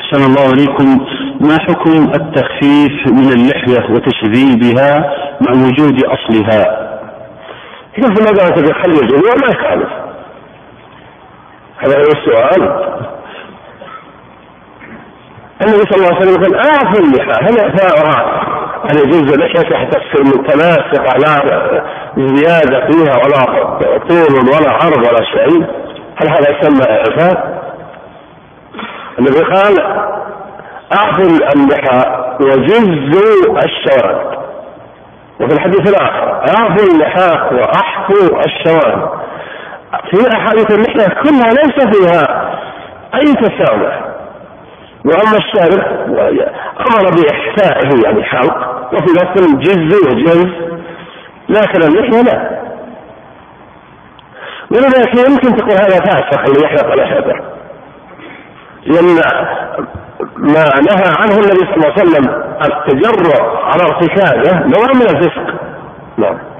أحسن الله إليكم. ما حكم التخفيف من اللحية وتشذيبها مع وجود أصلها؟ إذا ما قالت بخلي الجميع ما يخالف، هذا هو السؤال. النبي صلى الله عليه وسلم يقول أعفوا اللحى، هل إعفاؤها أن يجوز اللحية حتى تصير متماسكة لا زيادة فيها ولا طول ولا عرض ولا شيء؟ هل هذا يسمى إعفاء؟ النبي قال أعفوا اللحى وجزوا الشوارب، وفي الحديث الآخر أعفوا اللحى وأحفوا الشوارب. في أحاديث اللحية كلها ليس فيها أي تسامح، وأما الشارب أمر بإحفائه يعني حلق، وفي لفظ جز وجز، لكن اللحية لا. ولذلك يمكن تقول هذا فاسق اللي يحلق لحيته، لأن ما نهى عنه النبي صلى الله عليه وسلم التجرؤ على ارتكابه نوع من الفسق. نعم.